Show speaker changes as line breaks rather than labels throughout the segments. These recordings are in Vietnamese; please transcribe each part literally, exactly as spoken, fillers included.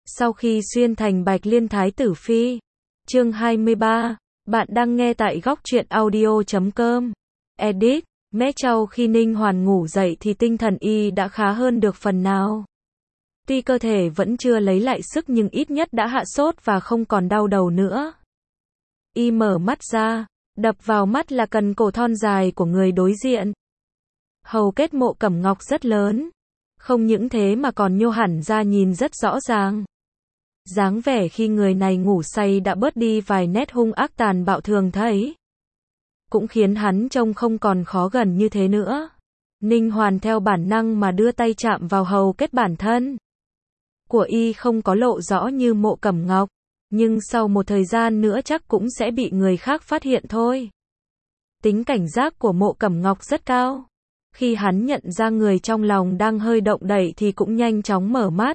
Sau khi xuyên thành Bạch Liên Thái tử phi. Chương hai mươi ba. Bạn đang nghe tại góc truyện audio chấm com. Edit. Mẹ Châu khi Ninh Hoàn ngủ dậy thì tinh thần y đã khá hơn được phần nào. Tuy cơ thể vẫn chưa lấy lại sức nhưng ít nhất đã hạ sốt và không còn đau đầu nữa. Y mở mắt ra, đập vào mắt là cần cổ thon dài của người đối diện. Hầu kết Mộ Cẩm Ngọc rất lớn. Không những thế mà còn nhô hẳn ra nhìn rất rõ ràng. Dáng vẻ khi người này ngủ say đã bớt đi vài nét hung ác tàn bạo thường thấy. Cũng khiến hắn trông không còn khó gần như thế nữa. Ninh Hoàn theo bản năng mà đưa tay chạm vào hầu kết bản thân của y không có lộ rõ như Mộ Cẩm Ngọc, nhưng sau một thời gian nữa chắc cũng sẽ bị người khác phát hiện thôi. Tính cảnh giác của Mộ Cẩm Ngọc rất cao. Khi hắn nhận ra người trong lòng đang hơi động đậy thì cũng nhanh chóng mở mắt.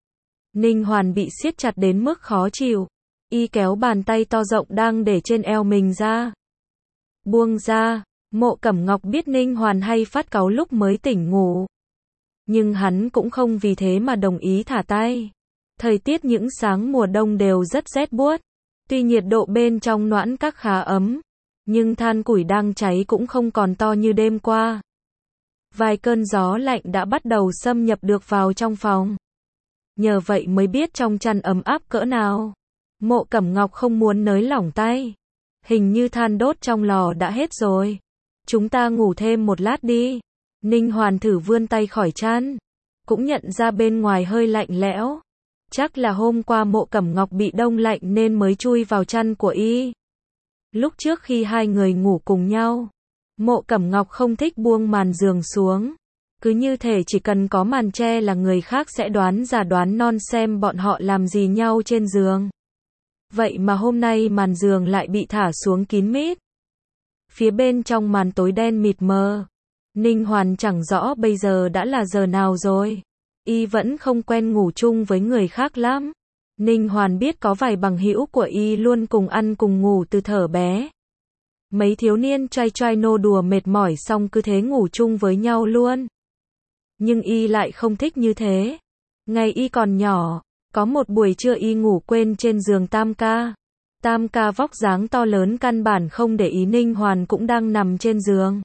Ninh Hoàn bị siết chặt đến mức khó chịu. Y kéo bàn tay to rộng đang để trên eo mình ra. Buông ra. Mộ Cẩm Ngọc biết Ninh Hoàn hay phát cáu lúc mới tỉnh ngủ. Nhưng hắn cũng không vì thế mà đồng ý thả tay. Thời tiết những sáng mùa đông đều rất rét buốt. Tuy nhiệt độ bên trong noãn các khá ấm, nhưng than củi đang cháy cũng không còn to như đêm qua. Vài cơn gió lạnh đã bắt đầu xâm nhập được vào trong phòng. Nhờ vậy mới biết trong chăn ấm áp cỡ nào. Mộ Cẩm Ngọc không muốn nới lỏng tay. Hình như than đốt trong lò đã hết rồi. Chúng ta ngủ thêm một lát đi. Ninh Hoàn thử vươn tay khỏi chăn. Cũng nhận ra bên ngoài hơi lạnh lẽo. Chắc là hôm qua Mộ Cẩm Ngọc bị đông lạnh nên mới chui vào chăn của y. Lúc trước khi hai người ngủ cùng nhau, Mộ Cẩm Ngọc không thích buông màn giường xuống. Cứ như thể chỉ cần có màn che là người khác sẽ đoán già đoán non xem bọn họ làm gì nhau trên giường. Vậy mà hôm nay màn giường lại bị thả xuống kín mít. Phía bên trong màn tối đen mịt mờ. Ninh Hoàn chẳng rõ bây giờ đã là giờ nào rồi. Y vẫn không quen ngủ chung với người khác lắm. Ninh Hoàn biết có vài bằng hữu của y luôn cùng ăn cùng ngủ từ thuở bé. Mấy thiếu niên trai trai nô đùa mệt mỏi xong cứ thế ngủ chung với nhau luôn. Nhưng y lại không thích như thế. Ngày y còn nhỏ, có một buổi trưa y ngủ quên trên giường Tam Ca. Tam Ca vóc dáng to lớn căn bản không để ý Ninh Hoàn cũng đang nằm trên giường.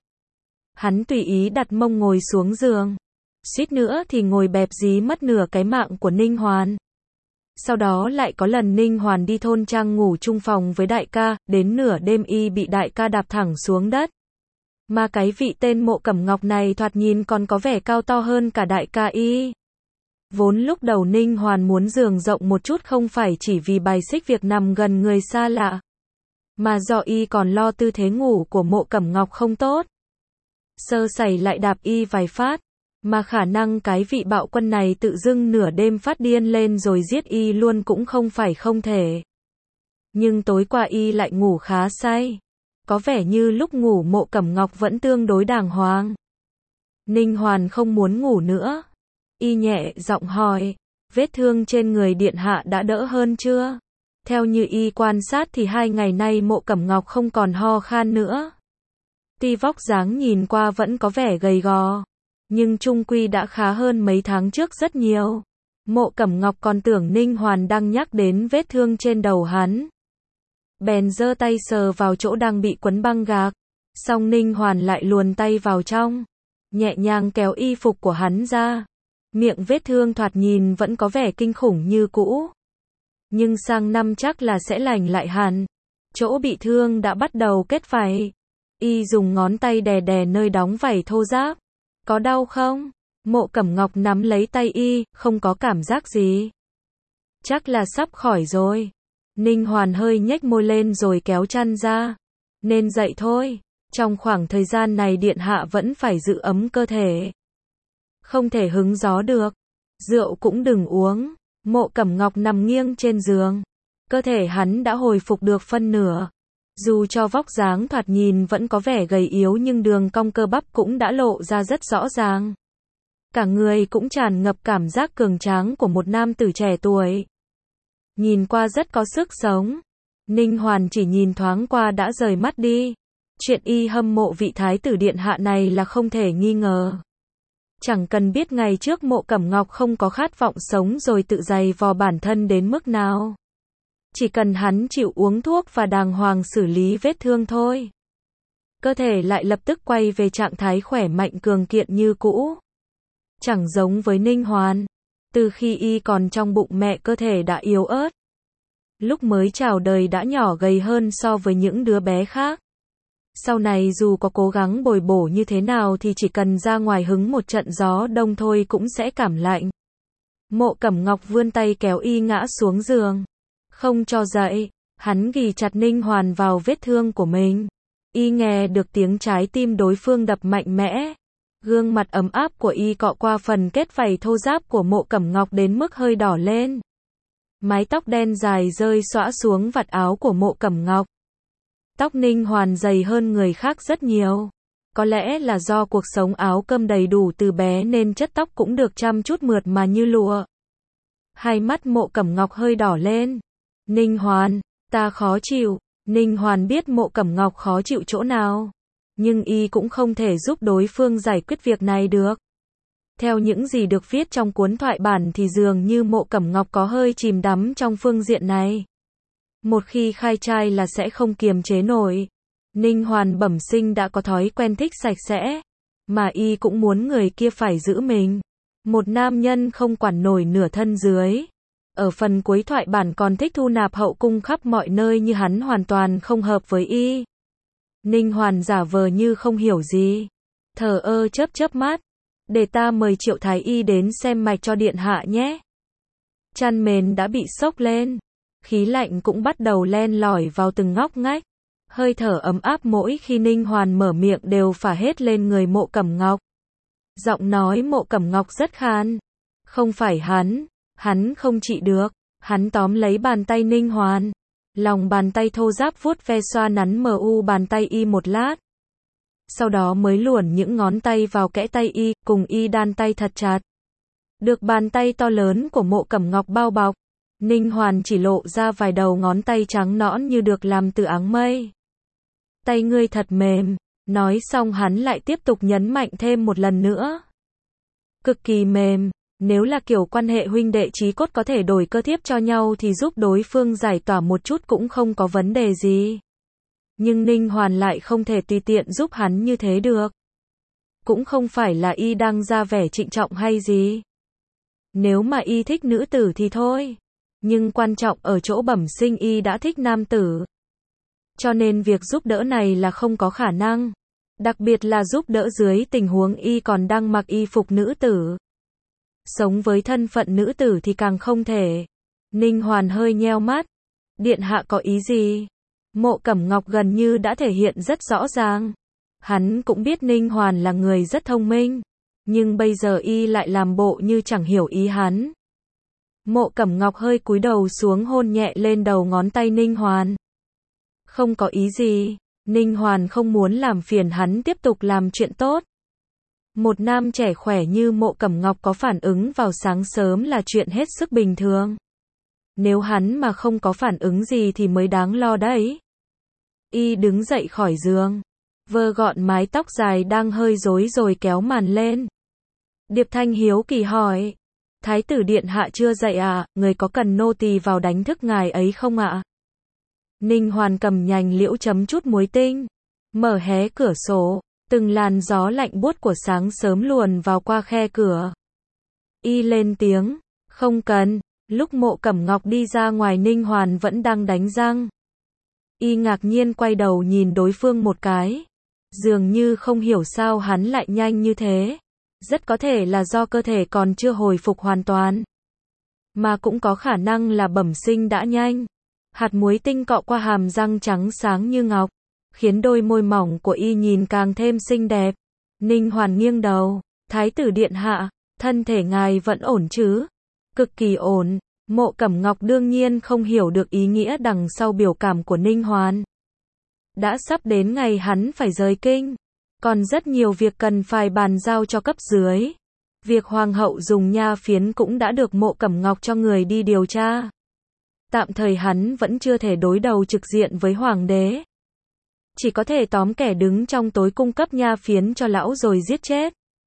Hắn tùy ý đặt mông ngồi xuống giường. Suýt nữa thì ngồi bẹp dí mất nửa cái mạng của Ninh Hoàn. Sau đó lại có lần Ninh Hoàn đi thôn trang ngủ chung phòng với đại ca, đến nửa đêm y bị đại ca đạp thẳng xuống đất. Mà cái vị tên Mộ Cẩm Ngọc này thoạt nhìn còn có vẻ cao to hơn cả đại ca y. Vốn lúc đầu Ninh Hoàn muốn giường rộng một chút không phải chỉ vì bài xích việc nằm gần người xa lạ, mà do y còn lo tư thế ngủ của Mộ Cẩm Ngọc không tốt. Sơ sẩy lại đạp y vài phát, mà khả năng cái vị bạo quân này tự dưng nửa đêm phát điên lên rồi giết y luôn cũng không phải không thể. Nhưng tối qua y lại ngủ khá say. Có vẻ như lúc ngủ Mộ Cẩm Ngọc vẫn tương đối đàng hoàng. Ninh Hoàn không muốn ngủ nữa. Y nhẹ giọng hỏi, vết thương trên người điện hạ đã đỡ hơn chưa? Theo như y quan sát thì hai ngày nay Mộ Cẩm Ngọc không còn ho khan nữa. Tuy vóc dáng nhìn qua vẫn có vẻ gầy gò, nhưng chung quy đã khá hơn mấy tháng trước rất nhiều. Mộ Cẩm Ngọc còn tưởng Ninh Hoàn đang nhắc đến vết thương trên đầu hắn. Bèn giơ tay sờ vào chỗ đang bị quấn băng gạc. Xong Ninh Hoàn lại luồn tay vào trong, nhẹ nhàng kéo y phục của hắn ra. Miệng vết thương thoạt nhìn vẫn có vẻ kinh khủng như cũ. Nhưng sang năm chắc là sẽ lành lại hẳn. Chỗ bị thương đã bắt đầu kết vảy. Y dùng ngón tay đè đè nơi đóng vảy thô ráp. Có đau không? Mộ Cẩm Ngọc nắm lấy tay y, không có cảm giác gì. Chắc là sắp khỏi rồi. Ninh Hoàn hơi nhếch môi lên rồi kéo chăn ra. Nên dậy thôi. Trong khoảng thời gian này điện hạ vẫn phải giữ ấm cơ thể. Không thể hứng gió được. Rượu cũng đừng uống. Mộ Cẩm Ngọc nằm nghiêng trên giường. Cơ thể hắn đã hồi phục được phân nửa. Dù cho vóc dáng thoạt nhìn vẫn có vẻ gầy yếu nhưng đường cong cơ bắp cũng đã lộ ra rất rõ ràng. Cả người cũng tràn ngập cảm giác cường tráng của một nam tử trẻ tuổi. Nhìn qua rất có sức sống. Ninh Hoàn chỉ nhìn thoáng qua đã rời mắt đi. Chuyện y hâm mộ vị thái tử điện hạ này là không thể nghi ngờ. Chẳng cần biết ngày trước Mộ Cẩm Ngọc không có khát vọng sống rồi tự dày vò bản thân đến mức nào. Chỉ cần hắn chịu uống thuốc và đàng hoàng xử lý vết thương thôi. Cơ thể lại lập tức quay về trạng thái khỏe mạnh cường kiện như cũ. Chẳng giống với Ninh Hoàn. Từ khi y còn trong bụng mẹ cơ thể đã yếu ớt. Lúc mới chào đời đã nhỏ gầy hơn so với những đứa bé khác. Sau này dù có cố gắng bồi bổ như thế nào thì chỉ cần ra ngoài hứng một trận gió đông thôi cũng sẽ cảm lạnh. Mộ Cẩm Ngọc vươn tay kéo y ngã xuống giường. Không cho dậy, hắn ghì chặt Ninh Hoàn vào vết thương của mình. Y nghe được tiếng trái tim đối phương đập mạnh mẽ. Gương mặt ấm áp của y cọ qua phần kết vảy thô ráp của Mộ Cẩm Ngọc đến mức hơi đỏ lên. Mái tóc đen dài rơi xõa xuống vạt áo của Mộ Cẩm Ngọc. Tóc Ninh Hoàn dày hơn người khác rất nhiều. Có lẽ là do cuộc sống áo cơm đầy đủ từ bé nên chất tóc cũng được chăm chút mượt mà như lụa. Hai mắt Mộ Cẩm Ngọc hơi đỏ lên. Ninh Hoàn, ta khó chịu. Ninh Hoàn biết Mộ Cẩm Ngọc khó chịu chỗ nào. Nhưng y cũng không thể giúp đối phương giải quyết việc này được. Theo những gì được viết trong cuốn thoại bản thì dường như Mộ Cẩm Ngọc có hơi chìm đắm trong phương diện này. Một khi khai trai là sẽ không kiềm chế nổi. Ninh Hoàn bẩm sinh đã có thói quen thích sạch sẽ. Mà y cũng muốn người kia phải giữ mình. Một nam nhân không quản nổi nửa thân dưới. Ở phần cuối thoại bản còn thích thu nạp hậu cung khắp mọi nơi như hắn hoàn toàn không hợp với y. Ninh Hoàn giả vờ như không hiểu gì. Thờ ơ chớp chớp mắt. Để ta mời Triệu Thái Y đến xem mạch cho điện hạ nhé. Chăn mền đã bị xốc lên. Khí lạnh cũng bắt đầu len lỏi vào từng ngóc ngách. Hơi thở ấm áp mỗi khi Ninh Hoàn mở miệng đều phả hết lên người Mộ Cẩm Ngọc. Giọng nói Mộ Cẩm Ngọc rất khan. Không phải hắn. Hắn không trị được. Hắn tóm lấy bàn tay Ninh Hoàn. Lòng bàn tay thô ráp vuốt ve xoa nắn mờ u bàn tay y một lát. Sau đó mới luồn những ngón tay vào kẽ tay y, cùng y đan tay thật chặt. Được bàn tay to lớn của Mộ Cẩm Ngọc bao bọc, Ninh Hoàn chỉ lộ ra vài đầu ngón tay trắng nõn như được làm từ áng mây. Tay ngươi thật mềm. Nói xong hắn lại tiếp tục nhấn mạnh thêm một lần nữa. Cực kỳ mềm. Nếu là kiểu quan hệ huynh đệ chí cốt có thể đổi cơ thiếp cho nhau thì giúp đối phương giải tỏa một chút cũng không có vấn đề gì. Nhưng Ninh Hoàn lại không thể tùy tiện giúp hắn như thế được. Cũng không phải là y đang ra vẻ trịnh trọng hay gì. Nếu mà y thích nữ tử thì thôi. Nhưng quan trọng ở chỗ bẩm sinh y đã thích nam tử. Cho nên việc giúp đỡ này là không có khả năng. Đặc biệt là giúp đỡ dưới tình huống y còn đang mặc y phục nữ tử. Sống với thân phận nữ tử thì càng không thể. Ninh Hoàn hơi nheo mắt. Điện hạ có ý gì? Mộ Cẩm Ngọc gần như đã thể hiện rất rõ ràng. Hắn cũng biết Ninh Hoàn là người rất thông minh. Nhưng bây giờ y lại làm bộ như chẳng hiểu ý hắn. Mộ Cẩm Ngọc hơi cúi đầu xuống hôn nhẹ lên đầu ngón tay Ninh Hoàn. Không có ý gì. Ninh Hoàn không muốn làm phiền hắn tiếp tục làm chuyện tốt. Một nam trẻ khỏe như Mộ Cẩm Ngọc có phản ứng vào sáng sớm là chuyện hết sức bình thường. Nếu hắn mà không có phản ứng gì thì mới đáng lo đấy. Y đứng dậy khỏi giường, vơ gọn mái tóc dài đang hơi rối rồi kéo màn lên. Điệp Thanh hiếu kỳ hỏi. Thái tử điện hạ chưa dậy à, người có cần nô tỳ vào đánh thức ngài ấy không ạ? Ninh Hoàn cầm nhành liễu chấm chút muối tinh. Mở hé cửa sổ. Từng làn gió lạnh buốt của sáng sớm luồn vào qua khe cửa. Y lên tiếng. Không cần. Lúc Mộ Cẩm Ngọc đi ra ngoài Ninh Hoàn vẫn đang đánh răng. Y ngạc nhiên quay đầu nhìn đối phương một cái. Dường như không hiểu sao hắn lại nhanh như thế. Rất có thể là do cơ thể còn chưa hồi phục hoàn toàn. Mà cũng có khả năng là bẩm sinh đã nhanh. Hạt muối tinh cọ qua hàm răng trắng sáng như ngọc. Khiến đôi môi mỏng của y nhìn càng thêm xinh đẹp. Ninh Hoàn nghiêng đầu. Thái tử điện hạ, thân thể ngài vẫn ổn chứ? Cực kỳ ổn. Mộ Cẩm Ngọc đương nhiên không hiểu được ý nghĩa đằng sau biểu cảm của Ninh Hoàn. Đã sắp đến ngày hắn phải rời kinh. Còn rất nhiều việc cần phải bàn giao cho cấp dưới. Việc hoàng hậu dùng nha phiến cũng đã được Mộ Cẩm Ngọc cho người đi điều tra. Tạm thời hắn vẫn chưa thể đối đầu trực diện với hoàng đế. Chỉ có thể tóm kẻ đứng trong tối cung cấp nha phiến cho lão rồi giết chết.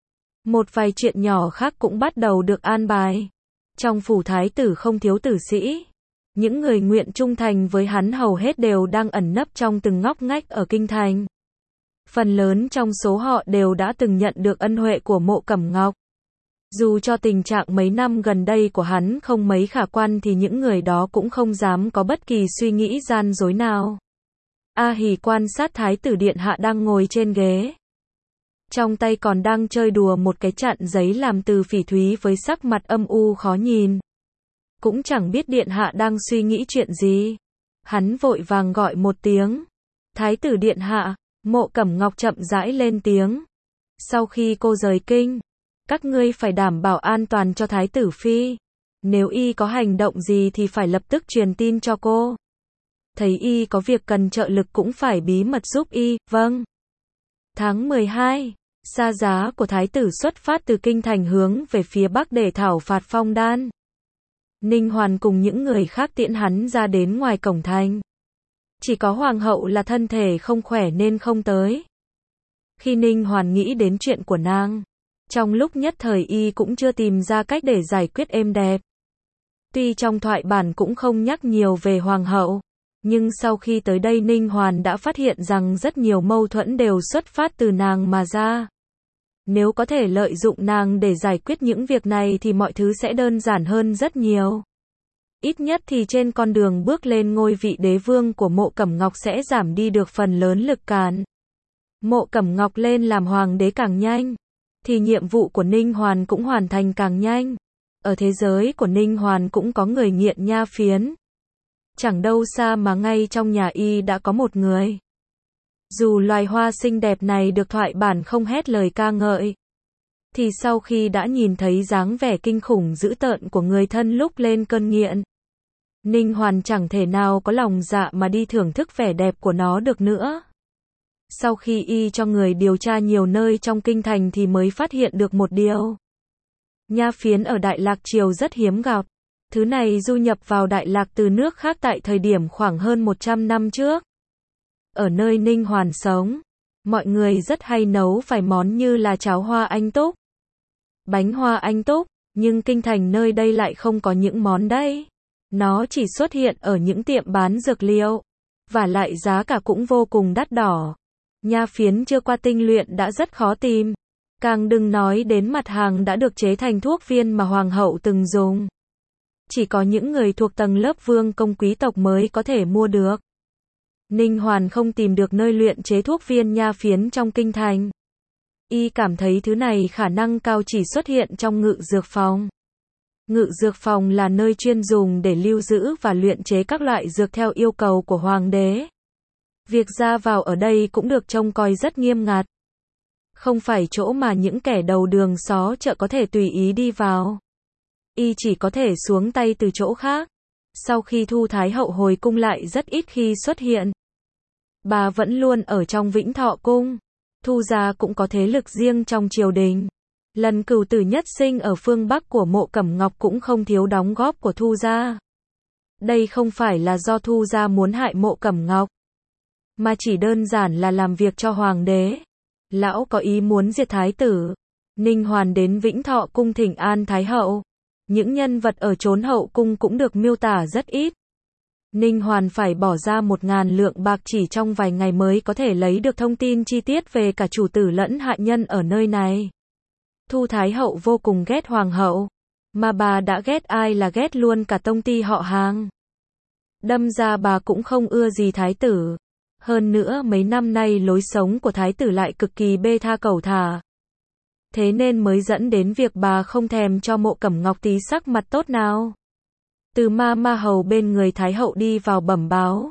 Một vài chuyện nhỏ khác cũng bắt đầu được an bài. Trong phủ thái tử không thiếu tử sĩ. Những người nguyện trung thành với hắn hầu hết đều đang ẩn nấp trong từng ngóc ngách ở kinh thành. Phần lớn trong số họ đều đã từng nhận được ân huệ của Mộ Cẩm Ngọc. Dù cho tình trạng mấy năm gần đây của hắn không mấy khả quan thì những người đó cũng không dám có bất kỳ suy nghĩ gian dối nào. A Hỉ quan sát thái tử điện hạ đang ngồi trên ghế. Trong tay còn đang chơi đùa một cái chặn giấy làm từ phỉ thúy với sắc mặt âm u khó nhìn. Cũng chẳng biết điện hạ đang suy nghĩ chuyện gì. Hắn vội vàng gọi một tiếng. Thái tử điện hạ, Mộ Cẩm Ngọc chậm rãi lên tiếng. Sau khi cô rời kinh, các ngươi phải đảm bảo an toàn cho thái tử phi. Nếu y có hành động gì thì phải lập tức truyền tin cho cô. Thấy y có việc cần trợ lực cũng phải bí mật giúp y, vâng. Tháng mười hai, xa giá của thái tử xuất phát từ kinh thành hướng về phía bắc để thảo phạt Phong Đan. Ninh Hoàn cùng những người khác tiễn hắn ra đến ngoài cổng thành. Chỉ có hoàng hậu là thân thể không khỏe nên không tới. Khi Ninh Hoàn nghĩ đến chuyện của nàng, trong lúc nhất thời y cũng chưa tìm ra cách để giải quyết êm đẹp. Tuy trong thoại bản cũng không nhắc nhiều về hoàng hậu, nhưng sau khi tới đây Ninh Hoàn đã phát hiện rằng rất nhiều mâu thuẫn đều xuất phát từ nàng mà ra. Nếu có thể lợi dụng nàng để giải quyết những việc này thì mọi thứ sẽ đơn giản hơn rất nhiều. Ít nhất thì trên con đường bước lên ngôi vị đế vương của Mộ Cẩm Ngọc sẽ giảm đi được phần lớn lực cản. Mộ Cẩm Ngọc lên làm hoàng đế càng nhanh, thì nhiệm vụ của Ninh Hoàn cũng hoàn thành càng nhanh. Ở thế giới của Ninh Hoàn cũng có người nghiện nha phiến. Chẳng đâu xa mà ngay trong nhà y đã có một người. Dù loài hoa xinh đẹp này được thoại bản không hét lời ca ngợi, thì sau khi đã nhìn thấy dáng vẻ kinh khủng dữ tợn của người thân lúc lên cơn nghiện, Ninh Hoàn chẳng thể nào có lòng dạ mà đi thưởng thức vẻ đẹp của nó được nữa. Sau khi y cho người điều tra nhiều nơi trong kinh thành thì mới phát hiện được một điều. Nha phiến ở Đại Lạc Triều rất hiếm gặp. Thứ này du nhập vào Đại Lạc từ nước khác tại thời điểm khoảng hơn một trăm năm trước. Ở nơi Ninh Hoàn sống, mọi người rất hay nấu vài món như là cháo hoa anh túc, bánh hoa anh túc, nhưng kinh thành nơi đây lại không có những món đấy. Nó chỉ xuất hiện ở những tiệm bán dược liệu, và lại giá cả cũng vô cùng đắt đỏ. Nha phiến chưa qua tinh luyện đã rất khó tìm, càng đừng nói đến mặt hàng đã được chế thành thuốc viên mà hoàng hậu từng dùng. Chỉ có những người thuộc tầng lớp vương công quý tộc mới có thể mua được. Ninh Hoàn không tìm được nơi luyện chế thuốc viên nha phiến trong kinh thành. Y cảm thấy thứ này khả năng cao chỉ xuất hiện trong ngự dược phòng. Ngự dược phòng là nơi chuyên dùng để lưu giữ và luyện chế các loại dược theo yêu cầu của hoàng đế. Việc ra vào ở đây cũng được trông coi rất nghiêm ngặt. Không phải chỗ mà những kẻ đầu đường xó chợ có thể tùy ý đi vào. Y chỉ có thể xuống tay từ chỗ khác. Sau khi Thu Thái hậu hồi cung lại rất ít khi xuất hiện. Bà vẫn luôn ở trong Vĩnh Thọ cung. Thu gia cũng có thế lực riêng trong triều đình. Lần cửu tử nhất sinh ở phương Bắc của Mộ Cẩm Ngọc cũng không thiếu đóng góp của Thu gia. Đây không phải là do Thu gia muốn hại Mộ Cẩm Ngọc, mà chỉ đơn giản là làm việc cho hoàng đế. Lão có ý muốn diệt thái tử. Ninh Hoàn đến Vĩnh Thọ cung thỉnh an thái hậu. Những nhân vật ở chốn hậu cung cũng được miêu tả rất ít. Ninh Hoàn phải bỏ ra một ngàn lượng bạc chỉ trong vài ngày mới có thể lấy được thông tin chi tiết về cả chủ tử lẫn hạ nhân ở nơi này. Thu Thái hậu vô cùng ghét hoàng hậu, mà bà đã ghét ai là ghét luôn cả tông ty họ hàng. Đâm ra bà cũng không ưa gì thái tử. Hơn nữa mấy năm nay lối sống của thái tử lại cực kỳ bê tha cẩu thả. Thế nên mới dẫn đến việc bà không thèm cho Mộ Cẩm Ngọc tí sắc mặt tốt nào. Từ ma ma hầu bên người thái hậu đi vào bẩm báo.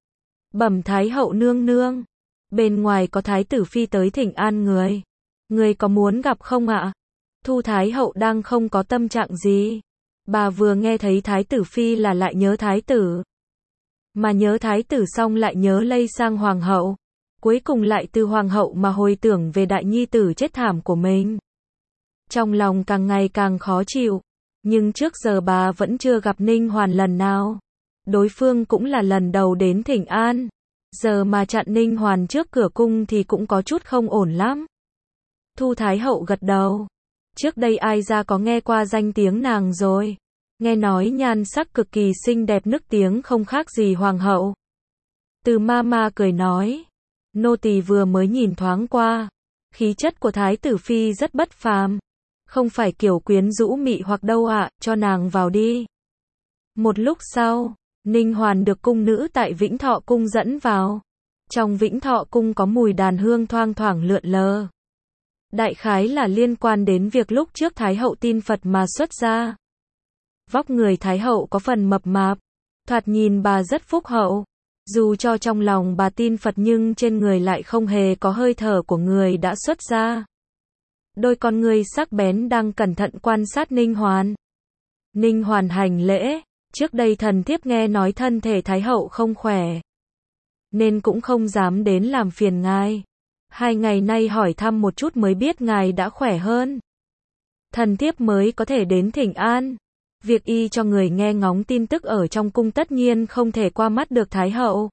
Bẩm thái hậu nương nương. Bên ngoài có thái tử phi tới thỉnh an người. Người có muốn gặp không ạ? Thu thái hậu đang không có tâm trạng gì. Bà vừa nghe thấy thái tử phi là lại nhớ thái tử. Mà nhớ thái tử xong lại nhớ lây sang hoàng hậu. Cuối cùng lại từ hoàng hậu mà hồi tưởng về đại nhi tử chết thảm của mình. Trong lòng càng ngày càng khó chịu. Nhưng trước giờ bà vẫn chưa gặp Ninh Hoàn lần nào. Đối phương cũng là lần đầu đến thỉnh an. Giờ mà chặn Ninh Hoàn trước cửa cung thì cũng có chút không ổn lắm. Thu Thái hậu gật đầu. Trước đây ai ra có nghe qua danh tiếng nàng rồi. Nghe nói nhan sắc cực kỳ xinh đẹp, nức tiếng không khác gì hoàng hậu. Từ ma ma cười nói. Nô tỳ vừa mới nhìn thoáng qua. Khí chất của thái tử phi rất bất phàm. Không phải kiểu quyến rũ mị hoặc đâu ạ, cho nàng vào đi. Một lúc sau, Ninh Hoàn được cung nữ tại Vĩnh Thọ cung dẫn vào. Trong Vĩnh Thọ cung có mùi đàn hương thoang thoảng lượn lờ. Đại khái là liên quan đến việc lúc trước Thái hậu tin Phật mà xuất gia. Vóc người Thái hậu có phần mập mạp, thoạt nhìn bà rất phúc hậu. Dù cho trong lòng bà tin Phật nhưng trên người lại không hề có hơi thở của người đã xuất gia. Đôi con người sắc bén đang cẩn thận quan sát Ninh Hoàn. Ninh Hoàn hành lễ, trước đây thần thiếp nghe nói thân thể Thái hậu không khỏe, nên cũng không dám đến làm phiền ngài. Hai ngày nay hỏi thăm một chút mới biết ngài đã khỏe hơn. Thần thiếp mới có thể đến thỉnh an. Việc y cho người nghe ngóng tin tức ở trong cung tất nhiên không thể qua mắt được Thái hậu.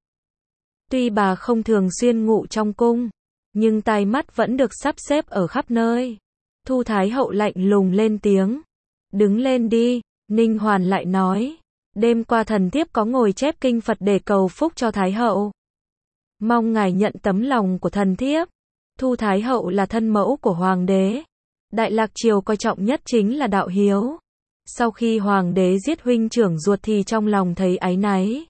Tuy bà không thường xuyên ngụ trong cung, nhưng tai mắt vẫn được sắp xếp ở khắp nơi. Thu Thái hậu lạnh lùng lên tiếng. Đứng lên đi, Ninh Hoàn lại nói. Đêm qua thần thiếp có ngồi chép kinh Phật để cầu phúc cho Thái hậu. Mong ngài nhận tấm lòng của thần thiếp. Thu Thái hậu là thân mẫu của hoàng đế. Đại Lạc triều coi trọng nhất chính là đạo hiếu. Sau khi hoàng đế giết huynh trưởng ruột thì trong lòng thấy áy náy.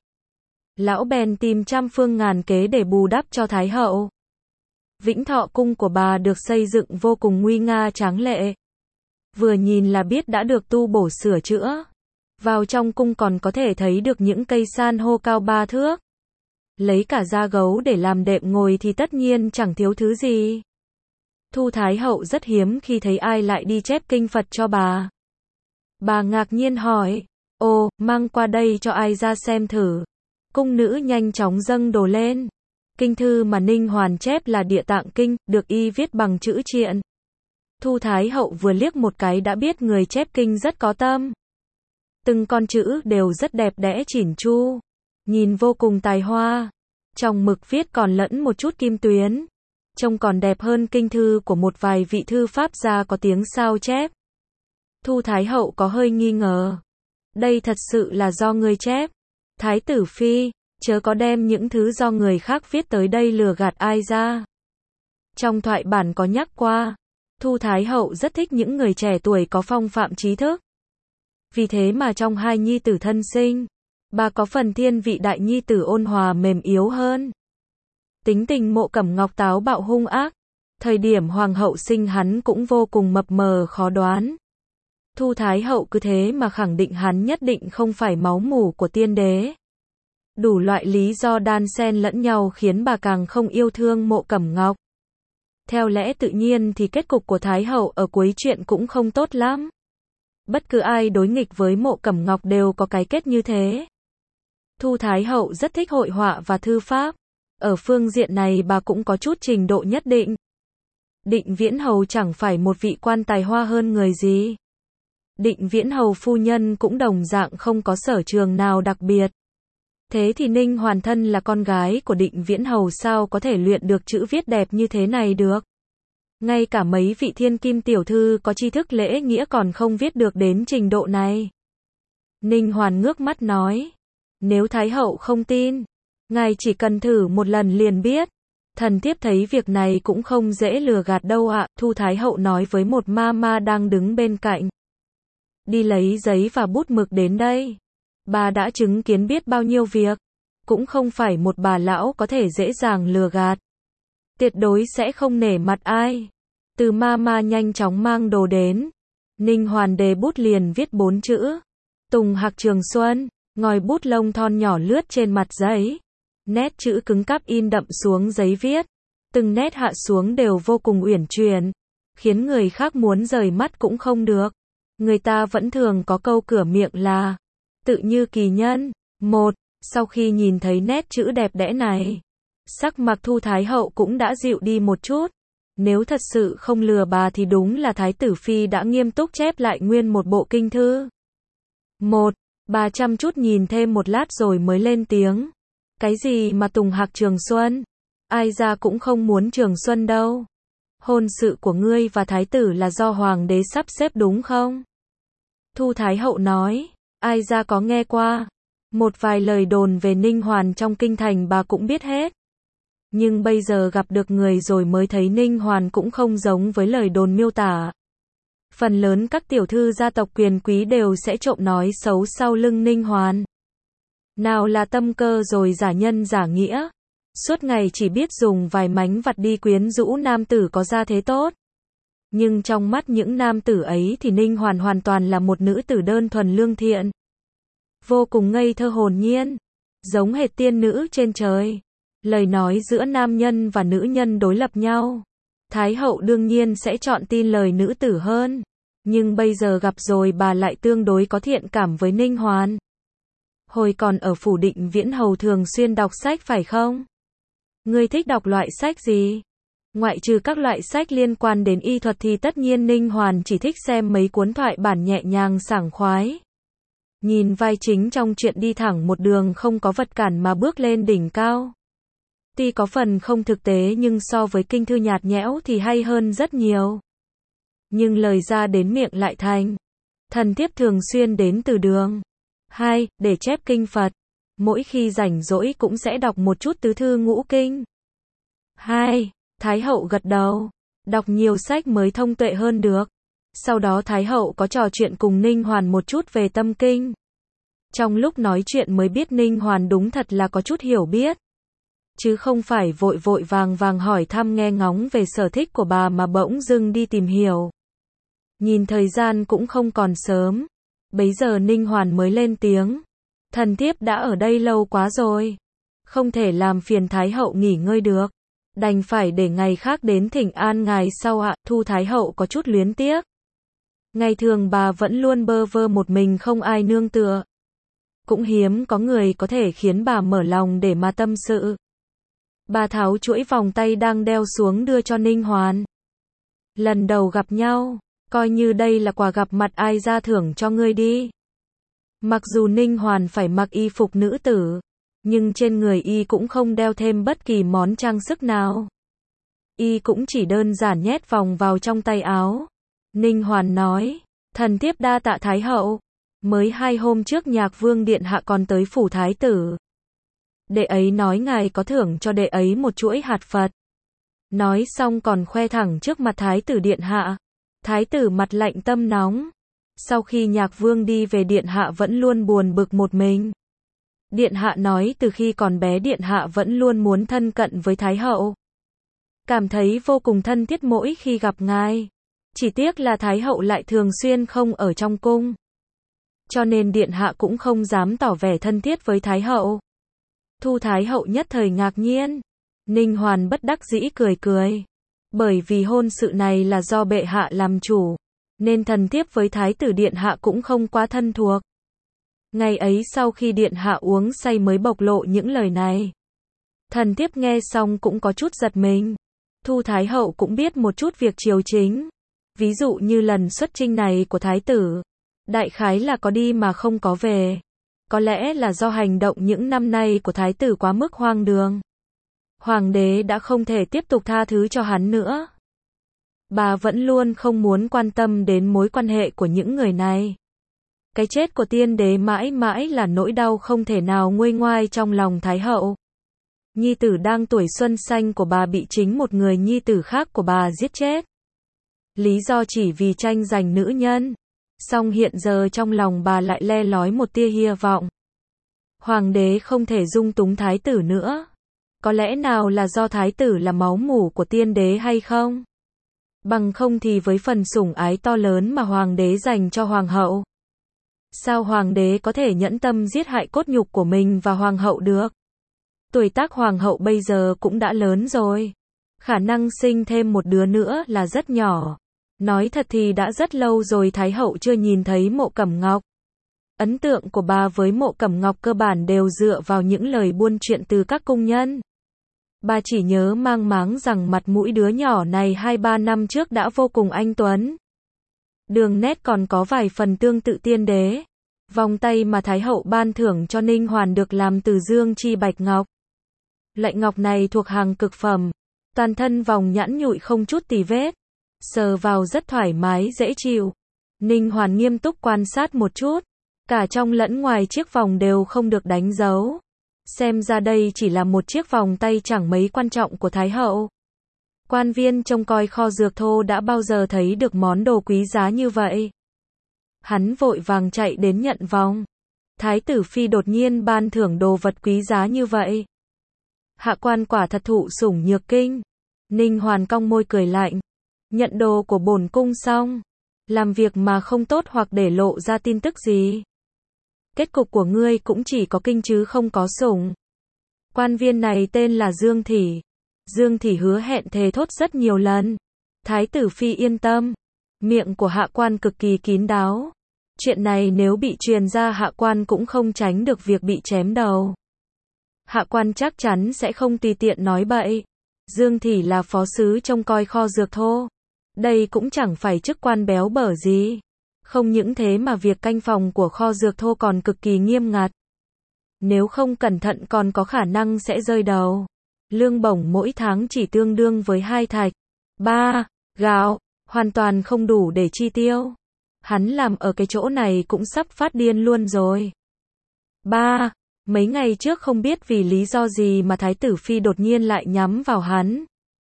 Lão bèn tìm trăm phương ngàn kế để bù đắp cho Thái hậu. Vĩnh Thọ cung của bà được xây dựng vô cùng nguy nga tráng lệ. Vừa nhìn là biết đã được tu bổ sửa chữa. Vào trong cung còn có thể thấy được những cây san hô cao ba thước. Lấy cả da gấu để làm đệm ngồi thì tất nhiên chẳng thiếu thứ gì. Thu Thái hậu rất hiếm khi thấy ai lại đi chép kinh Phật cho bà. Bà ngạc nhiên hỏi, ồ, mang qua đây cho ai ra xem thử. Cung nữ nhanh chóng dâng đồ lên. Kinh thư mà Ninh Hoàn chép là Địa Tạng Kinh, được y viết bằng chữ triện. Thu Thái hậu vừa liếc một cái đã biết người chép kinh rất có tâm. Từng con chữ đều rất đẹp đẽ chỉn chu, nhìn vô cùng tài hoa. Trong mực viết còn lẫn một chút kim tuyến, trông còn đẹp hơn kinh thư của một vài vị thư pháp gia có tiếng sao chép. Thu Thái hậu có hơi nghi ngờ. Đây thật sự là do người chép. Thái tử phi, chớ có đem những thứ do người khác viết tới đây lừa gạt ai ra. Trong thoại bản có nhắc qua, Thu Thái hậu rất thích những người trẻ tuổi có phong phạm trí thức. Vì thế mà trong hai nhi tử thân sinh, bà có phần thiên vị đại nhi tử ôn hòa mềm yếu hơn. Tính tình Mộ Cẩm Ngọc táo bạo hung ác. Thời điểm hoàng hậu sinh hắn cũng vô cùng mập mờ khó đoán. Thu Thái hậu cứ thế mà khẳng định hắn nhất định không phải máu mủ của tiên đế. Đủ loại lý do đan xen lẫn nhau khiến bà càng không yêu thương Mộ Cẩm Ngọc. Theo lẽ tự nhiên thì kết cục của Thái hậu ở cuối chuyện cũng không tốt lắm. Bất cứ ai đối nghịch với Mộ Cẩm Ngọc đều có cái kết như thế. Thu Thái hậu rất thích hội họa và thư pháp. Ở phương diện này bà cũng có chút trình độ nhất định. Định Viễn hầu chẳng phải một vị quan tài hoa hơn người gì. Định Viễn hầu phu nhân cũng đồng dạng không có sở trường nào đặc biệt. Thế thì Ninh Hoàn thân là con gái của Định Viễn hầu sao có thể luyện được chữ viết đẹp như thế này được. Ngay cả mấy vị thiên kim tiểu thư có tri thức lễ nghĩa còn không viết được đến trình độ này. Ninh Hoàn ngước mắt nói. Nếu Thái hậu không tin, ngài chỉ cần thử một lần liền biết. Thần thiếp thấy việc này cũng không dễ lừa gạt đâu ạ. Thu Thái hậu nói với một ma ma đang đứng bên cạnh. Đi lấy giấy và bút mực đến đây. Bà đã chứng kiến biết bao nhiêu việc. Cũng không phải một bà lão có thể dễ dàng lừa gạt. Tuyệt đối sẽ không nể mặt ai. Từ ma ma nhanh chóng mang đồ đến. Ninh Hoàn đề bút liền viết bốn chữ. Tùng Hạc Trường Xuân. Ngòi bút lông thon nhỏ lướt trên mặt giấy. Nét chữ cứng cáp in đậm xuống giấy viết. Từng nét hạ xuống đều vô cùng uyển chuyển. Khiến người khác muốn rời mắt cũng không được. Người ta vẫn thường có câu cửa miệng là tự như kỳ nhân. Một, sau khi nhìn thấy nét chữ đẹp đẽ này, sắc mặt Thu Thái hậu cũng đã dịu đi một chút. Nếu thật sự không lừa bà thì đúng là Thái tử phi đã nghiêm túc chép lại nguyên một bộ kinh thư. Một, bà chăm chút nhìn thêm một lát rồi mới lên tiếng. Cái gì mà Tùng Hạc Trường Xuân? Ai ra cũng không muốn Trường Xuân đâu. Hôn sự của ngươi và thái tử là do hoàng đế sắp xếp đúng không? Thu Thái hậu nói, ai ra có nghe qua. Một vài lời đồn về Ninh Hoàn trong kinh thành bà cũng biết hết. Nhưng bây giờ gặp được người rồi mới thấy Ninh Hoàn cũng không giống với lời đồn miêu tả. Phần lớn các tiểu thư gia tộc quyền quý đều sẽ trộm nói xấu sau lưng Ninh Hoàn. Nào là tâm cơ rồi giả nhân giả nghĩa. Suốt ngày chỉ biết dùng vài mánh vặt đi quyến rũ nam tử có gia thế tốt. Nhưng trong mắt những nam tử ấy thì Ninh Hoàn hoàn toàn là một nữ tử đơn thuần lương thiện. Vô cùng ngây thơ hồn nhiên. Giống hệt tiên nữ trên trời. Lời nói giữa nam nhân và nữ nhân đối lập nhau. Thái hậu đương nhiên sẽ chọn tin lời nữ tử hơn. Nhưng bây giờ gặp rồi bà lại tương đối có thiện cảm với Ninh Hoàn. Hồi còn ở phủ Định Viễn hầu thường xuyên đọc sách phải không? Ngươi thích đọc loại sách gì? Ngoại trừ các loại sách liên quan đến y thuật thì tất nhiên Ninh Hoàn chỉ thích xem mấy cuốn thoại bản nhẹ nhàng sảng khoái. Nhìn vai chính trong chuyện đi thẳng một đường không có vật cản mà bước lên đỉnh cao. Tuy có phần không thực tế nhưng so với kinh thư nhạt nhẽo thì hay hơn rất nhiều. Nhưng lời ra đến miệng lại thành. Thần thiếp thường xuyên đến từ đường. Hai, để chép kinh Phật. Mỗi khi rảnh rỗi cũng sẽ đọc một chút tứ thư ngũ kinh. Hai, Thái hậu gật đầu. Đọc nhiều sách mới thông tuệ hơn được. Sau đó Thái hậu có trò chuyện cùng Ninh Hoàn một chút về tâm kinh. Trong lúc nói chuyện mới biết Ninh Hoàn đúng thật là có chút hiểu biết. Chứ không phải vội vội vàng vàng hỏi thăm nghe ngóng về sở thích của bà mà bỗng dưng đi tìm hiểu. Nhìn thời gian cũng không còn sớm. Bấy giờ Ninh Hoàn mới lên tiếng. Thần thiếp đã ở đây lâu quá rồi. Không thể làm phiền Thái hậu nghỉ ngơi được. Đành phải để ngày khác đến thỉnh an ngài sau ạ. Thu Thái hậu có chút luyến tiếc. Ngày thường bà vẫn luôn bơ vơ một mình không ai nương tựa. Cũng hiếm có người có thể khiến bà mở lòng để mà tâm sự. Bà tháo chuỗi vòng tay đang đeo xuống đưa cho Ninh Hoàn. Lần đầu gặp nhau, coi như đây là quà gặp mặt ai ra thưởng cho ngươi đi. Mặc dù Ninh Hoàn phải mặc y phục nữ tử, nhưng trên người y cũng không đeo thêm bất kỳ món trang sức nào. Y cũng chỉ đơn giản nhét vòng vào trong tay áo. Ninh Hoàn nói, thần thiếp đa tạ Thái hậu. Mới hai hôm trước Nhạc Vương điện hạ còn tới phủ thái tử. Đệ ấy nói ngài có thưởng cho đệ ấy một chuỗi hạt Phật. Nói xong còn khoe thẳng trước mặt thái tử điện hạ. Thái tử mặt lạnh tâm nóng. Sau khi Nhạc Vương đi về điện hạ vẫn luôn buồn bực một mình. Điện hạ nói từ khi còn bé điện hạ vẫn luôn muốn thân cận với Thái hậu. Cảm thấy vô cùng thân thiết mỗi khi gặp ngài. Chỉ tiếc là Thái hậu lại thường xuyên không ở trong cung. Cho nên điện hạ cũng không dám tỏ vẻ thân thiết với Thái hậu. Thu Thái hậu nhất thời ngạc nhiên. Ninh Hoàn bất đắc dĩ cười cười. Bởi vì hôn sự này là do bệ hạ làm chủ, nên thần thiếp với Thái tử điện hạ cũng không quá thân thuộc. Ngày ấy sau khi điện hạ uống say mới bộc lộ những lời này. Thần thiếp nghe xong cũng có chút giật mình. Thu Thái hậu cũng biết một chút việc triều chính. Ví dụ như lần xuất chinh này của Thái tử. Đại khái là có đi mà không có về. Có lẽ là do hành động những năm nay của Thái tử quá mức hoang đường. Hoàng đế đã không thể tiếp tục tha thứ cho hắn nữa. Bà vẫn luôn không muốn quan tâm đến mối quan hệ của những người này. Cái chết của tiên đế mãi mãi là nỗi đau không thể nào nguôi ngoai trong lòng Thái hậu. Nhi tử đang tuổi xuân xanh của bà bị chính một người nhi tử khác của bà giết chết. Lý do chỉ vì tranh giành nữ nhân. Song hiện giờ trong lòng bà lại le lói một tia hy vọng. Hoàng đế không thể dung túng thái tử nữa. Có lẽ nào là do thái tử là máu mủ của tiên đế hay không? Bằng không thì với phần sủng ái to lớn mà hoàng đế dành cho hoàng hậu. Sao hoàng đế có thể nhẫn tâm giết hại cốt nhục của mình và hoàng hậu được? Tuổi tác hoàng hậu bây giờ cũng đã lớn rồi. Khả năng sinh thêm một đứa nữa là rất nhỏ. Nói thật thì đã rất lâu rồi Thái hậu chưa nhìn thấy Mộ Cẩm Ngọc. Ấn tượng của bà với Mộ Cẩm Ngọc cơ bản đều dựa vào những lời buôn chuyện từ các cung nhân. Bà chỉ nhớ mang máng rằng mặt mũi đứa nhỏ này hai ba năm trước đã vô cùng anh tuấn. Đường nét còn có vài phần tương tự tiên đế. Vòng tay mà Thái hậu ban thưởng cho Ninh Hoàn được làm từ dương chi bạch ngọc. Loại ngọc này thuộc hàng cực phẩm. Toàn thân vòng nhẵn nhụi không chút tì vết. Sờ vào rất thoải mái dễ chịu. Ninh Hoàn nghiêm túc quan sát một chút. Cả trong lẫn ngoài chiếc vòng đều không được đánh dấu. Xem ra đây chỉ là một chiếc vòng tay chẳng mấy quan trọng của Thái hậu. Quan viên trông coi kho dược thô đã bao giờ thấy được món đồ quý giá như vậy. Hắn vội vàng chạy đến nhận vòng. Thái tử phi đột nhiên ban thưởng đồ vật quý giá như vậy. Hạ quan quả thật thụ sủng nhược kinh. Ninh Hoàn cong môi cười lạnh. Nhận đồ của bổn cung xong. Làm việc mà không tốt hoặc để lộ ra tin tức gì. Kết cục của ngươi cũng chỉ có kinh chứ không có sủng. Quan viên này tên là Dương Thị. Dương Thị hứa hẹn thề thốt rất nhiều lần. Thái tử phi yên tâm. Miệng của hạ quan cực kỳ kín đáo. Chuyện này nếu bị truyền ra hạ quan cũng không tránh được việc bị chém đầu. Hạ quan chắc chắn sẽ không tùy tiện nói bậy. Dương Thị là phó sứ trông coi kho dược thô. Đây cũng chẳng phải chức quan béo bở gì. Không những thế mà việc canh phòng của kho dược thô còn cực kỳ nghiêm ngặt. Nếu không cẩn thận còn có khả năng sẽ rơi đầu. Lương bổng mỗi tháng chỉ tương đương với hai thạch. ba. Gạo, hoàn toàn không đủ để chi tiêu. Hắn làm ở cái chỗ này cũng sắp phát điên luôn rồi. ba. Mấy ngày trước không biết vì lý do gì mà Thái tử phi đột nhiên lại nhắm vào hắn.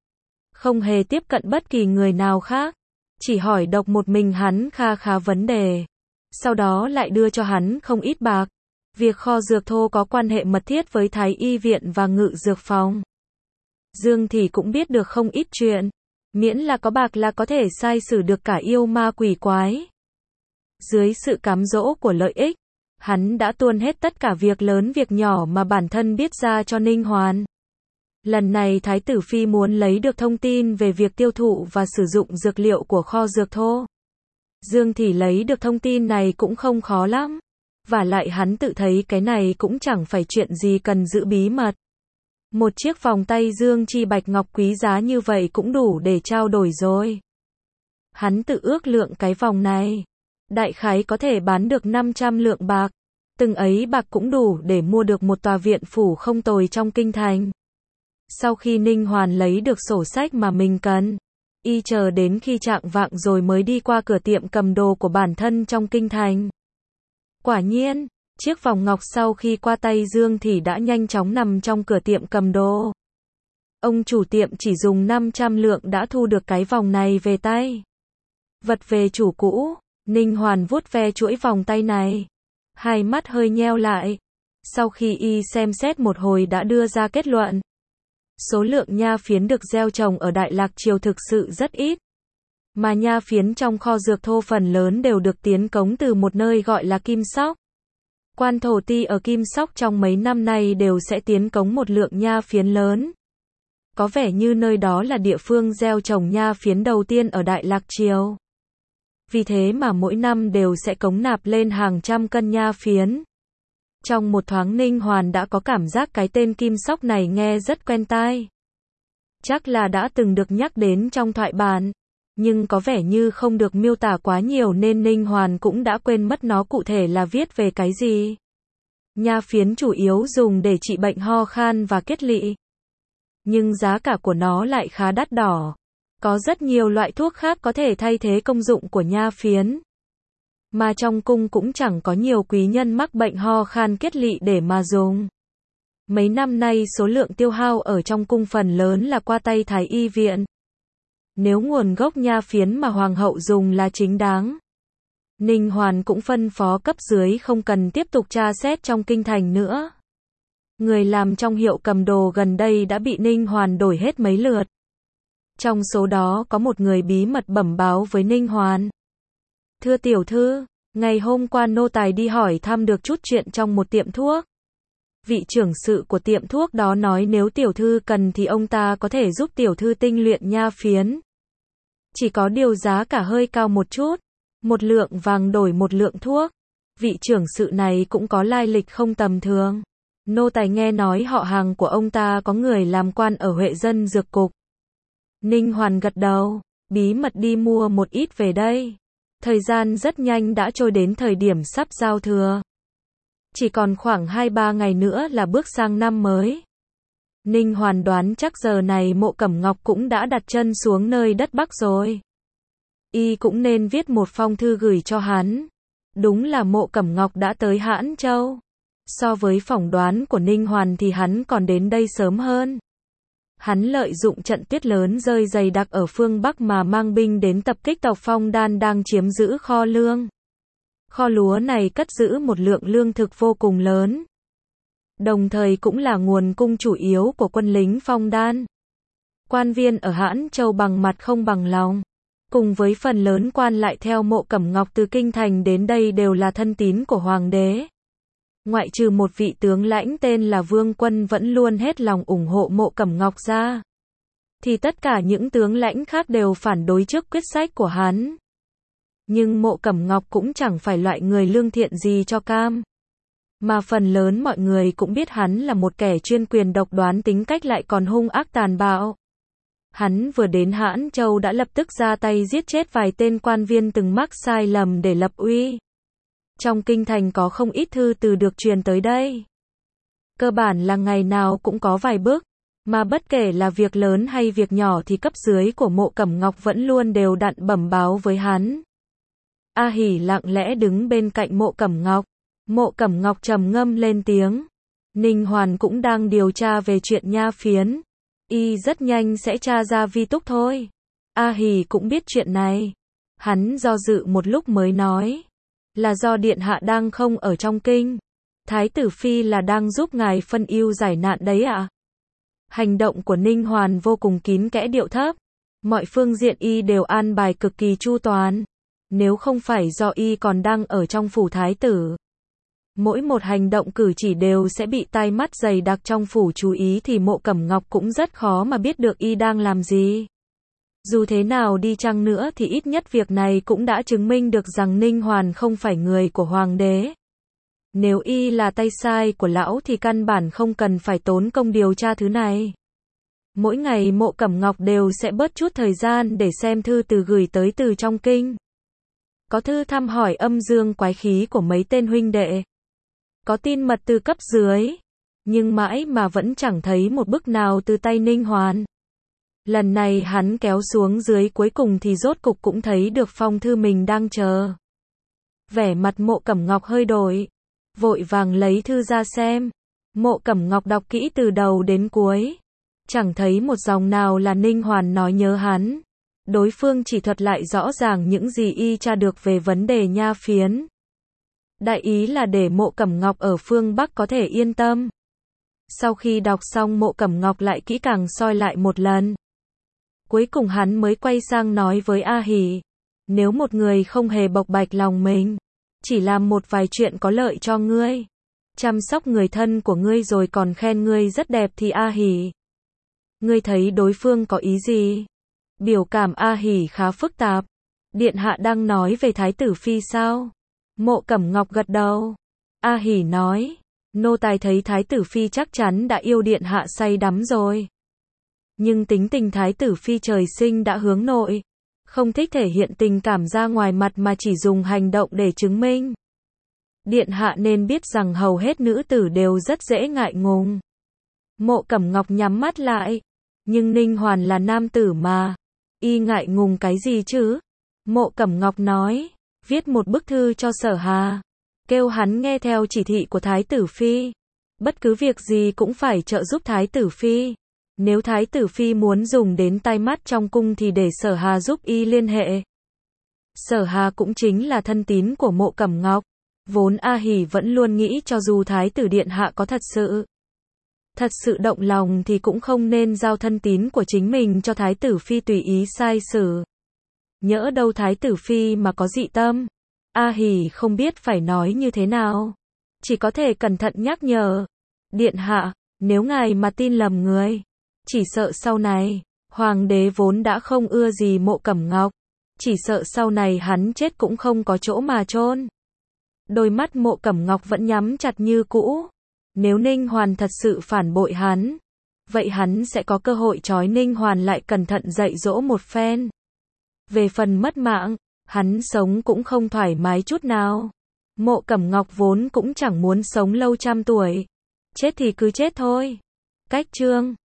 Không hề tiếp cận bất kỳ người nào khác. Chỉ hỏi độc một mình hắn kha khá vấn đề. Sau đó lại đưa cho hắn không ít bạc. Việc kho dược thô có quan hệ mật thiết với Thái y viện và ngự dược phòng. Dương Thị cũng biết được không ít chuyện. Miễn là có bạc là có thể sai xử được cả yêu ma quỷ quái. Dưới sự cám dỗ của lợi ích, hắn đã tuôn hết tất cả việc lớn việc nhỏ mà bản thân biết ra cho Ninh Hoàn. Lần này Thái tử phi muốn lấy được thông tin về việc tiêu thụ và sử dụng dược liệu của kho dược thô. Dương Thị lấy được thông tin này cũng không khó lắm. Và lại hắn tự thấy cái này cũng chẳng phải chuyện gì cần giữ bí mật. Một chiếc vòng tay dương chi bạch ngọc quý giá như vậy cũng đủ để trao đổi rồi. Hắn tự ước lượng cái vòng này. Đại khái có thể bán được năm trăm lượng bạc. Từng ấy bạc cũng đủ để mua được một tòa viện phủ không tồi trong kinh thành. Sau khi Ninh Hoàn lấy được sổ sách mà mình cần, y chờ đến khi chạng vạng rồi mới đi qua cửa tiệm cầm đồ của bản thân trong kinh thành. Quả nhiên, chiếc vòng ngọc sau khi qua tay Dương thì đã nhanh chóng nằm trong cửa tiệm cầm đồ. Ông chủ tiệm chỉ dùng năm trăm lượng đã thu được cái vòng này về tay. Vật về chủ cũ, Ninh Hoàn vuốt ve chuỗi vòng tay này. Hai mắt hơi nheo lại. Sau khi y xem xét một hồi đã đưa ra kết luận. Số lượng nha phiến được gieo trồng ở Đại Lạc Triều thực sự rất ít. Mà nha phiến trong kho dược thô phần lớn đều được tiến cống từ một nơi gọi là Kim Sóc. Quan thổ ti ở Kim Sóc trong mấy năm nay đều sẽ tiến cống một lượng nha phiến lớn. Có vẻ như nơi đó là địa phương gieo trồng nha phiến đầu tiên ở Đại Lạc Triều. Vì thế mà mỗi năm đều sẽ cống nạp lên hàng trăm cân nha phiến. Trong một thoáng Ninh Hoàn đã có cảm giác cái tên Kim Sóc này nghe rất quen tai. Chắc là đã từng được nhắc đến trong thoại bản. Nhưng có vẻ như không được miêu tả quá nhiều nên Ninh Hoàn cũng đã quên mất nó cụ thể là viết về cái gì. Nha phiến chủ yếu dùng để trị bệnh ho khan và kết lị. Nhưng giá cả của nó lại khá đắt đỏ. Có rất nhiều loại thuốc khác có thể thay thế công dụng của nha phiến. Mà trong cung cũng chẳng có nhiều quý nhân mắc bệnh ho khan kết lị để mà dùng. Mấy năm nay số lượng tiêu hao ở trong cung phần lớn là qua tay Thái y viện. Nếu nguồn gốc nha phiến mà hoàng hậu dùng là chính đáng, Ninh Hoàn cũng phân phó cấp dưới không cần tiếp tục tra xét trong kinh thành nữa. Người làm trong hiệu cầm đồ gần đây đã bị Ninh Hoàn đổi hết mấy lượt. Trong số đó có một người bí mật bẩm báo với Ninh Hoàn. Thưa tiểu thư, ngày hôm qua nô tài đi hỏi thăm được chút chuyện trong một tiệm thuốc. Vị trưởng sự của tiệm thuốc đó nói nếu tiểu thư cần thì ông ta có thể giúp tiểu thư tinh luyện nha phiến. Chỉ có điều giá cả hơi cao một chút. Một lượng vàng đổi một lượng thuốc. Vị trưởng sự này cũng có lai lịch không tầm thường. Nô tài nghe nói họ hàng của ông ta có người làm quan ở Huệ Dân Dược Cục. Ninh Hoàn gật đầu, bí mật đi mua một ít về đây. Thời gian rất nhanh đã trôi đến thời điểm sắp giao thừa. Chỉ còn khoảng hai ba ngày nữa là bước sang năm mới. Ninh Hoàn đoán chắc giờ này Mộ Cẩm Ngọc cũng đã đặt chân xuống nơi đất Bắc rồi. Y cũng nên viết một phong thư gửi cho hắn. Đúng là Mộ Cẩm Ngọc đã tới Hãn Châu. So với phỏng đoán của Ninh Hoàn thì hắn còn đến đây sớm hơn. Hắn lợi dụng trận tuyết lớn rơi dày đặc ở phương Bắc mà mang binh đến tập kích tộc Phong Đan đang chiếm giữ kho lương. Kho lúa này cất giữ một lượng lương thực vô cùng lớn. Đồng thời cũng là nguồn cung chủ yếu của quân lính Phong Đan. Quan viên ở Hãn Châu bằng mặt không bằng lòng. Cùng với phần lớn quan lại theo Mộ Cẩm Ngọc từ kinh thành đến đây đều là thân tín của hoàng đế. Ngoại trừ một vị tướng lãnh tên là Vương Quân vẫn luôn hết lòng ủng hộ Mộ Cẩm Ngọc ra, thì tất cả những tướng lãnh khác đều phản đối trước quyết sách của hắn. Nhưng Mộ Cẩm Ngọc cũng chẳng phải loại người lương thiện gì cho cam. Mà phần lớn mọi người cũng biết hắn là một kẻ chuyên quyền độc đoán, tính cách lại còn hung ác tàn bạo. Hắn vừa đến Hãn Châu đã lập tức ra tay giết chết vài tên quan viên từng mắc sai lầm để lập uy. Trong kinh thành có không ít thư từ được truyền tới đây. Cơ bản là ngày nào cũng có vài bức, mà bất kể là việc lớn hay việc nhỏ thì cấp dưới của Mộ Cẩm Ngọc vẫn luôn đều đặn bẩm báo với hắn. A Hỉ lặng lẽ đứng bên cạnh Mộ Cẩm Ngọc. Mộ Cẩm Ngọc trầm ngâm lên tiếng. Ninh Hoàn cũng đang điều tra về chuyện nha phiến. Y rất nhanh sẽ tra ra vi túc thôi. A Hỉ cũng biết chuyện này. Hắn do dự một lúc mới nói. Là do điện hạ đang không ở trong kinh. Thái tử phi là đang giúp ngài phân ưu giải nạn đấy ạ. À? Hành động của Ninh Hoàn vô cùng kín kẽ điệu thấp. Mọi phương diện y đều an bài cực kỳ chu toàn. Nếu không phải do y còn đang ở trong phủ thái tử, mỗi một hành động cử chỉ đều sẽ bị tai mắt dày đặc trong phủ chú ý thì Mộ Cẩm Ngọc cũng rất khó mà biết được y đang làm gì. Dù thế nào đi chăng nữa thì ít nhất việc này cũng đã chứng minh được rằng Ninh Hoàn không phải người của hoàng đế. Nếu y là tay sai của lão thì căn bản không cần phải tốn công điều tra thứ này. Mỗi ngày Mộ Cẩm Ngọc đều sẽ bớt chút thời gian để xem thư từ gửi tới từ trong kinh. Có thư thăm hỏi âm dương quái khí của mấy tên huynh đệ. Có tin mật từ cấp dưới. Nhưng mãi mà vẫn chẳng thấy một bức nào từ tay Ninh Hoàn. Lần này hắn kéo xuống dưới cuối cùng thì rốt cục cũng thấy được phong thư mình đang chờ. Vẻ mặt Mộ Cẩm Ngọc hơi đổi. Vội vàng lấy thư ra xem. Mộ Cẩm Ngọc đọc kỹ từ đầu đến cuối. Chẳng thấy một dòng nào là Ninh Hoàn nói nhớ hắn. Đối phương chỉ thuật lại rõ ràng những gì y tra được về vấn đề nha phiến. Đại ý là để Mộ Cẩm Ngọc ở phương Bắc có thể yên tâm. Sau khi đọc xong Mộ Cẩm Ngọc lại kỹ càng soi lại một lần. Cuối cùng hắn mới quay sang nói với A Hỉ. Nếu một người không hề bộc bạch lòng mình, chỉ làm một vài chuyện có lợi cho ngươi, chăm sóc người thân của ngươi rồi còn khen ngươi rất đẹp thì A Hỉ, ngươi thấy đối phương có ý gì? Biểu cảm A Hỉ khá phức tạp. Điện hạ đang nói về Thái tử phi sao? Mộ Cẩm Ngọc gật đầu. A Hỉ nói, nô tài thấy Thái tử phi chắc chắn đã yêu điện hạ say đắm rồi. Nhưng tính tình Thái tử phi trời sinh đã hướng nội, không thích thể hiện tình cảm ra ngoài mặt mà chỉ dùng hành động để chứng minh. Điện hạ nên biết rằng hầu hết nữ tử đều rất dễ ngại ngùng. Mộ Cẩm Ngọc nhắm mắt lại. Nhưng Ninh Hoàn là nam tử mà. Y ngại ngùng cái gì chứ? Mộ Cẩm Ngọc nói. Viết một bức thư cho Sở Hà. Kêu hắn nghe theo chỉ thị của Thái tử phi. Bất cứ việc gì cũng phải trợ giúp Thái tử phi. Nếu Thái tử phi muốn dùng đến tai mắt trong cung thì để Sở Hà giúp y liên hệ. Sở Hà cũng chính là thân tín của Mộ Cẩm Ngọc. Vốn A Hỉ vẫn luôn nghĩ cho dù Thái tử điện hạ có thật sự Thật sự động lòng thì cũng không nên giao thân tín của chính mình cho Thái tử phi tùy ý sai sử. Nhỡ đâu Thái tử phi mà có dị tâm. A Hỉ không biết phải nói như thế nào. Chỉ có thể cẩn thận nhắc nhở. Điện hạ, nếu ngài mà tin lầm người, chỉ sợ sau này, hoàng đế vốn đã không ưa gì Mộ Cẩm Ngọc. Chỉ sợ sau này hắn chết cũng không có chỗ mà chôn. Đôi mắt Mộ Cẩm Ngọc vẫn nhắm chặt như cũ. Nếu Ninh Hoàn thật sự phản bội hắn, vậy hắn sẽ có cơ hội trói Ninh Hoàn lại cẩn thận dạy dỗ một phen. Về phần mất mạng, hắn sống cũng không thoải mái chút nào. Mộ Cẩm Ngọc vốn cũng chẳng muốn sống lâu trăm tuổi. Chết thì cứ chết thôi. cách chương